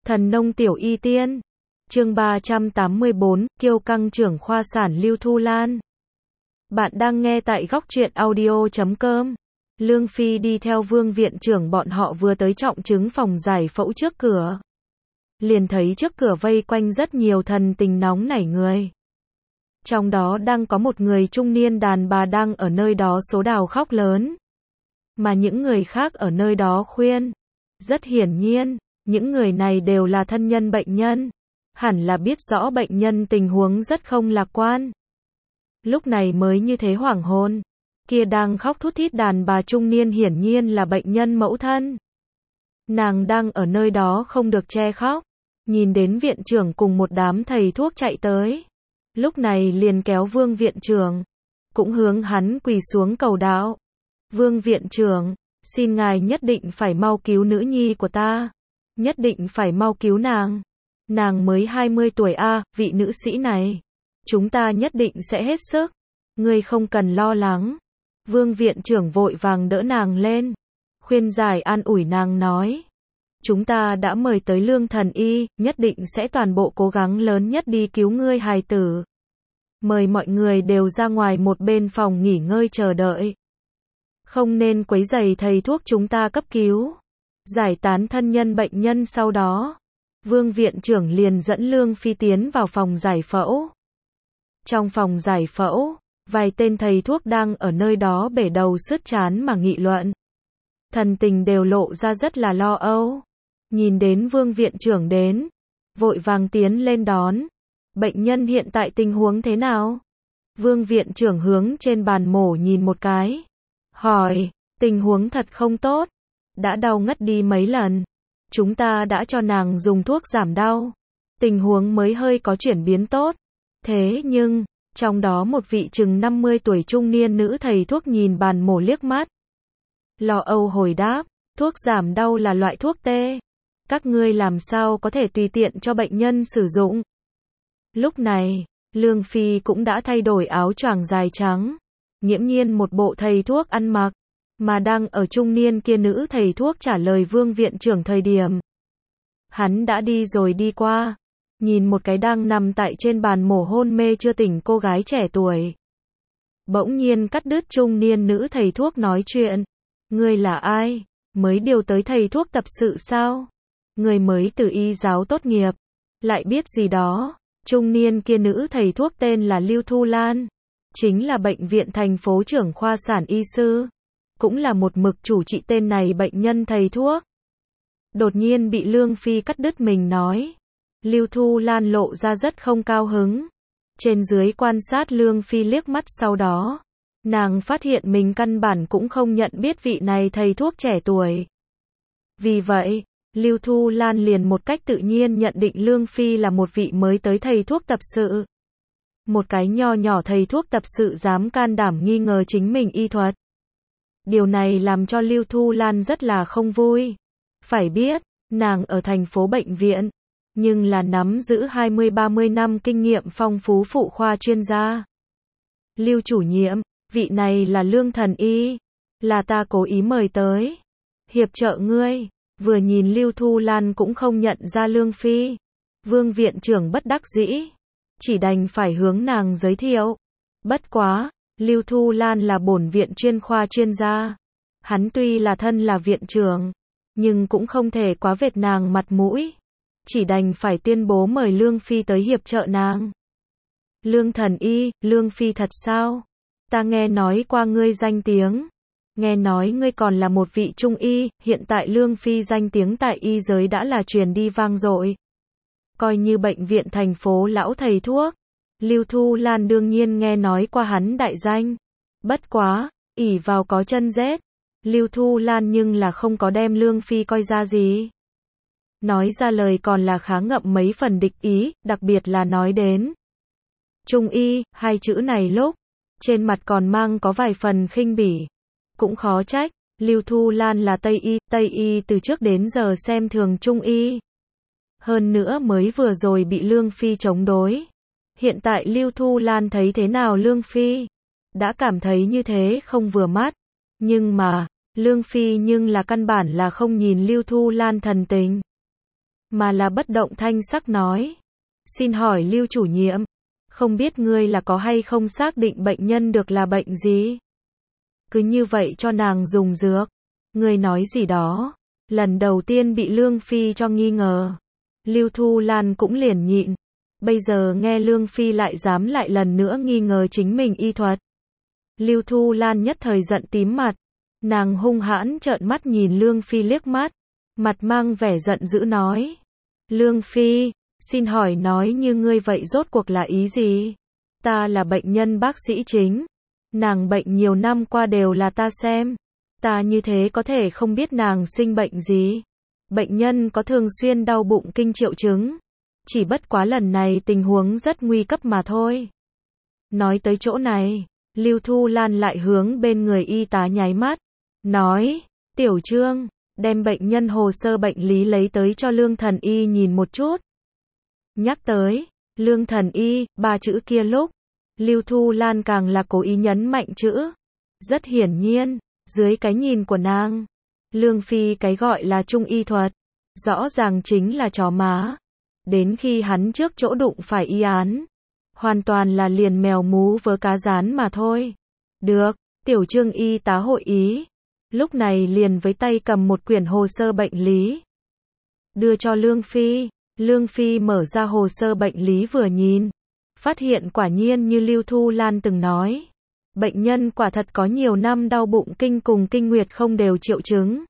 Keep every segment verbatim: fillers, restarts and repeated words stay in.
Thần nông tiểu y tiên. Chương ba trăm tám mươi bốn, kiêu căng trưởng khoa sản Lưu Thu Lan. Bạn đang nghe tại góc truyện audio chấm com. Lương Phi đi theo Vương viện trưởng bọn họ vừa tới trọng chứng phòng giải phẫu trước cửa. Liền thấy trước cửa vây quanh rất nhiều thần tình nóng nảy người. Trong đó đang có một người trung niên đàn bà đang ở nơi đó số đào khóc lớn. Mà những người khác ở nơi đó khuyên. Rất hiển nhiên, những người này đều là thân nhân bệnh nhân. Hẳn là biết rõ bệnh nhân tình huống rất không lạc quan. Lúc này mới như thế hoảng hồn. Kia đang khóc thút thít đàn bà trung niên hiển nhiên là bệnh nhân mẫu thân. Nàng đang ở nơi đó không được che khóc. Nhìn đến viện trưởng cùng một đám thầy thuốc chạy tới. Lúc này liền kéo Vương viện trưởng. Cũng hướng hắn quỳ xuống cầu đạo. Vương viện trưởng, xin ngài nhất định phải mau cứu nữ nhi của ta. Nhất định phải mau cứu nàng. Nàng mới hai mươi tuổi a, à, vị nữ sĩ này. Chúng ta nhất định sẽ hết sức. Ngươi không cần lo lắng. Vương viện trưởng vội vàng đỡ nàng lên. Khuyên giải an ủi nàng nói. Chúng ta đã mời tới Lương thần y, nhất định sẽ toàn bộ cố gắng lớn nhất đi cứu ngươi hài tử. Mời mọi người đều ra ngoài một bên phòng nghỉ ngơi chờ đợi. Không nên quấy rầy thầy thuốc chúng ta cấp cứu. Giải tán thân nhân bệnh nhân sau đó. Vương viện trưởng liền dẫn Lương Phi tiến vào phòng giải phẫu. Trong phòng giải phẫu, vài tên thầy thuốc đang ở nơi đó bể đầu sứt trán mà nghị luận. Thần tình đều lộ ra rất là lo âu. Nhìn đến Vương viện trưởng đến, vội vàng tiến lên đón. Bệnh nhân hiện tại tình huống thế nào? Vương viện trưởng hướng trên bàn mổ nhìn một cái. Hỏi, tình huống thật không tốt. Đã đau ngất đi mấy lần. Chúng ta đã cho nàng dùng thuốc giảm đau. Tình huống mới hơi có chuyển biến tốt. Thế nhưng, trong đó một vị chừng năm mươi tuổi trung niên nữ thầy thuốc nhìn bàn mổ liếc mắt. Lo âu hồi đáp, thuốc giảm đau là loại thuốc tê. Các ngươi làm sao có thể tùy tiện cho bệnh nhân sử dụng. Lúc này, Lương Phi cũng đã thay đổi áo choàng dài trắng. Nghiễm nhiên một bộ thầy thuốc ăn mặc. Mà đang ở trung niên kia nữ thầy thuốc trả lời Vương viện trưởng thời điểm. Hắn đã đi rồi đi qua. Nhìn một cái đang nằm tại trên bàn mổ hôn mê chưa tỉnh cô gái trẻ tuổi. Bỗng nhiên cắt đứt trung niên nữ thầy thuốc nói chuyện. Ngươi là ai? Mới điều tới thầy thuốc tập sự sao? Người mới từ y giáo tốt nghiệp. Lại biết gì đó? Trung niên kia nữ thầy thuốc tên là Lưu Thu Lan. Chính là bệnh viện thành phố trưởng khoa sản y sư. Cũng là một mực chủ trị tên này bệnh nhân thầy thuốc. Đột nhiên bị Lương Phi cắt đứt mình nói. Lưu Thu Lan lộ ra rất không cao hứng. Trên dưới quan sát Lương Phi liếc mắt sau đó. Nàng phát hiện mình căn bản cũng không nhận biết vị này thầy thuốc trẻ tuổi. Vì vậy, Lưu Thu Lan liền một cách tự nhiên nhận định Lương Phi là một vị mới tới thầy thuốc tập sự. Một cái nho nhỏ thầy thuốc tập sự dám can đảm nghi ngờ chính mình y thuật. Điều này làm cho Lưu Thu Lan rất là không vui. Phải biết, nàng ở thành phố bệnh viện, nhưng là nắm giữ hai mươi ba mươi năm kinh nghiệm phong phú phụ khoa chuyên gia. Lưu chủ nhiệm, vị này là Lương thần y, là ta cố ý mời tới. Hiệp trợ ngươi, vừa nhìn Lưu Thu Lan cũng không nhận ra Lương Phi. Vương viện trưởng bất đắc dĩ, chỉ đành phải hướng nàng giới thiệu. Bất quá, Lưu Thu Lan là bổn viện chuyên khoa chuyên gia. Hắn tuy là thân là viện trưởng, nhưng cũng không thể quá vệt nàng mặt mũi. Chỉ đành phải tuyên bố mời Lương Phi tới hiệp trợ nàng. Lương thần y, Lương Phi thật sao? Ta nghe nói qua ngươi danh tiếng. Nghe nói ngươi còn là một vị trung y, hiện tại Lương Phi danh tiếng tại y giới đã là truyền đi vang dội. Coi như bệnh viện thành phố lão thầy thuốc. Lưu Thu Lan đương nhiên nghe nói qua hắn đại danh. Bất quá, ỷ vào có chân rết. Lưu Thu Lan nhưng là không có đem Lương Phi coi ra gì. Nói ra lời còn là khá ngậm mấy phần địch ý, đặc biệt là nói đến trung y, hai chữ này lúc, trên mặt còn mang có vài phần khinh bỉ. Cũng khó trách, Lưu Thu Lan là Tây y, Tây y từ trước đến giờ xem thường trung y. Hơn nữa mới vừa rồi bị Lương Phi chống đối. Hiện tại Lưu Thu Lan thấy thế nào Lương Phi? Đã cảm thấy như thế không vừa mắt. Nhưng mà, Lương Phi nhưng là căn bản là không nhìn Lưu Thu Lan thần tình. mà là bất động thanh sắc nói. Xin hỏi Lưu chủ nhiệm, không biết ngươi là có hay không xác định bệnh nhân được là bệnh gì? Cứ như vậy cho nàng dùng dược. Ngươi nói gì đó? Lần đầu tiên bị Lương Phi cho nghi ngờ. Lưu Thu Lan cũng liền nhịn. Bây giờ nghe Lương Phi lại dám lại lần nữa nghi ngờ chính mình y thuật. Lưu Thu Lan nhất thời giận tím mặt. Nàng hung hãn trợn mắt nhìn Lương Phi liếc mắt. Mặt mang vẻ giận dữ nói. Lương Phi, xin hỏi nói như ngươi vậy rốt cuộc là ý gì? Ta là bệnh nhân bác sĩ chính. Nàng bệnh nhiều năm qua đều là ta xem. Ta như thế có thể không biết nàng sinh bệnh gì. Bệnh nhân có thường xuyên đau bụng kinh triệu chứng. Chỉ bất quá lần này tình huống rất nguy cấp mà thôi. Nói tới chỗ này, Lưu Thu Lan lại hướng bên người y tá nháy mắt. Nói, Tiểu Trương, đem bệnh nhân hồ sơ bệnh lý lấy tới cho Lương Thần Y nhìn một chút. Nhắc tới, Lương Thần Y, ba chữ kia lúc, Lưu Thu Lan càng là cố ý nhấn mạnh chữ. Rất hiển nhiên, dưới cái nhìn của nàng, Lương Phi cái gọi là trung y thuật, rõ ràng chính là chó má. Đến khi hắn trước chỗ đụng phải y án, hoàn toàn là liền mèo mú vớ cá rán mà thôi. Được, Tiểu Trương y tá hội ý. Lúc này liền với tay cầm một quyển hồ sơ bệnh lý. Đưa cho Lương Phi. Lương Phi mở ra hồ sơ bệnh lý vừa nhìn. Phát hiện quả nhiên như Lưu Thu Lan từng nói. Bệnh nhân quả thật có nhiều năm đau bụng kinh cùng kinh nguyệt không đều triệu chứng.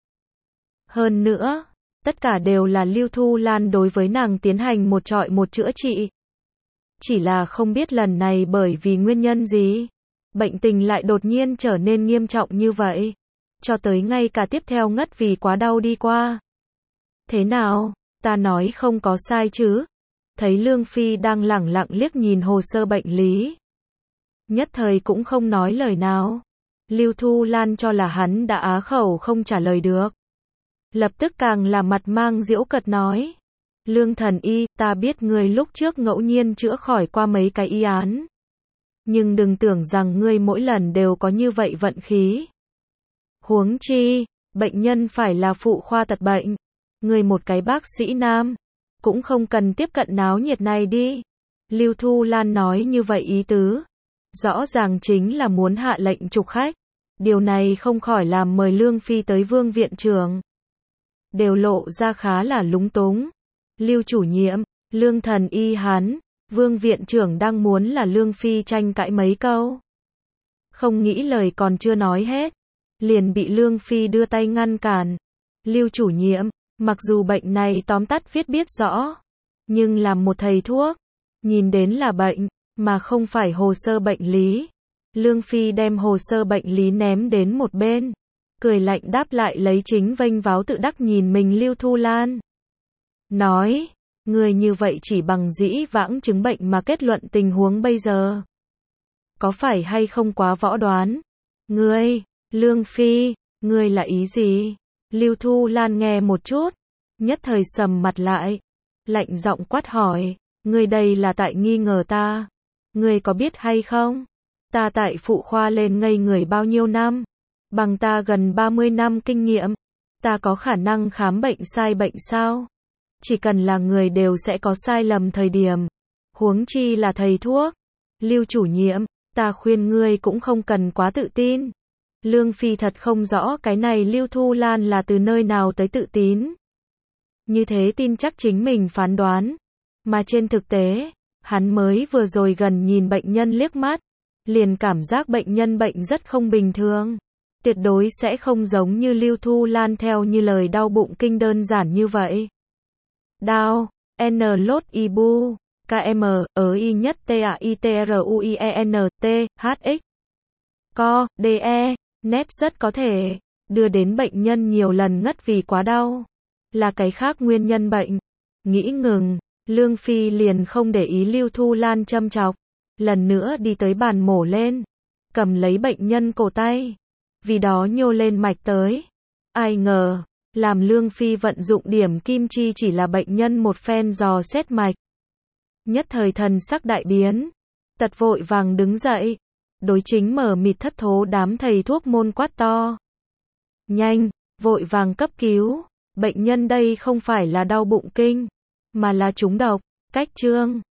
Hơn nữa, tất cả đều là Lưu Thu Lan đối với nàng tiến hành một trọi một chữa trị. Chỉ là không biết lần này bởi vì nguyên nhân gì, bệnh tình lại đột nhiên trở nên nghiêm trọng như vậy. Cho tới ngay cả tiếp theo ngất vì quá đau đi qua. Thế nào, ta nói không có sai chứ? Thấy Lương Phi đang lẳng lặng liếc nhìn hồ sơ bệnh lý. Nhất thời cũng không nói lời nào. Lưu Thu Lan cho là hắn đã á khẩu không trả lời được. Lập tức càng là mặt mang giễu cợt nói. Lương Thần Y, ta biết ngươi lúc trước ngẫu nhiên chữa khỏi qua mấy cái y án. Nhưng đừng tưởng rằng ngươi mỗi lần đều có như vậy vận khí. Huống chi, bệnh nhân phải là phụ khoa tật bệnh. Ngươi một cái bác sĩ nam, cũng không cần tiếp cận náo nhiệt này đi. Lưu Thu Lan nói như vậy ý tứ. Rõ ràng chính là muốn hạ lệnh trục khách. Điều này không khỏi làm mời Lương Phi tới Vương viện trưởng. Đều lộ ra khá là lúng túng. Lưu chủ nhiệm, Lương Thần Y hắn, Vương viện trưởng đang muốn là Lương Phi tranh cãi mấy câu. Không nghĩ lời còn chưa nói hết. Liền bị Lương Phi đưa tay ngăn cản. Lưu chủ nhiệm, mặc dù bệnh này tóm tắt viết biết rõ, nhưng làm một thầy thuốc, nhìn đến là bệnh, mà không phải hồ sơ bệnh lý. Lương Phi đem hồ sơ bệnh lý ném đến một bên, cười lạnh đáp lại lấy chính vênh váo tự đắc nhìn mình Lưu Thu Lan. Nói, người như vậy chỉ bằng dĩ vãng chứng bệnh mà kết luận tình huống bây giờ. Có phải hay không quá võ đoán? Ngươi, Lương Phi, ngươi là ý gì? Lưu Thu Lan nghe một chút, nhất thời sầm mặt lại, lạnh giọng quát hỏi, ngươi đây là tại nghi ngờ ta. Ngươi có biết hay không? Ta tại phụ khoa lên ngây người bao nhiêu năm? Bằng ta gần ba mươi năm kinh nghiệm, ta có khả năng khám bệnh sai bệnh sao? Chỉ cần là người đều sẽ có sai lầm thời điểm. Huống chi là thầy thuốc. Lưu chủ nhiệm, ta khuyên ngươi cũng không cần quá tự tin. Lương Phi thật không rõ cái này Lưu Thu Lan là từ nơi nào tới tự tín. Như thế tin chắc chính mình phán đoán. Mà trên thực tế, hắn mới vừa rồi gần nhìn bệnh nhân liếc mắt, liền cảm giác bệnh nhân bệnh rất không bình thường. Tuyệt đối sẽ không giống như Lưu Thu Lan theo như lời đau bụng kinh đơn giản như vậy. Đau, N lốt ibu, km, ở y nhất T A I T R U I E N T, H X. Co, D E, nét rất có thể, đưa đến bệnh nhân nhiều lần ngất vì quá đau. Là cái khác nguyên nhân bệnh. Nghĩ ngừng, Lương Phi liền không để ý Lưu Thu Lan châm chọc. Lần nữa đi tới bàn mổ lên, cầm lấy bệnh nhân cổ tay. Vì đó nhô lên mạch tới. Ai ngờ, làm Lương Phi vận dụng điểm kim chi chỉ là bệnh nhân một phen dò xét mạch. Nhất thời thần sắc đại biến. Tật vội vàng đứng dậy. Đối chính mở mịt thất thố đám thầy thuốc môn quát to. Nhanh, vội vàng cấp cứu. Bệnh nhân đây không phải là đau bụng kinh, mà là trúng độc. Cách chương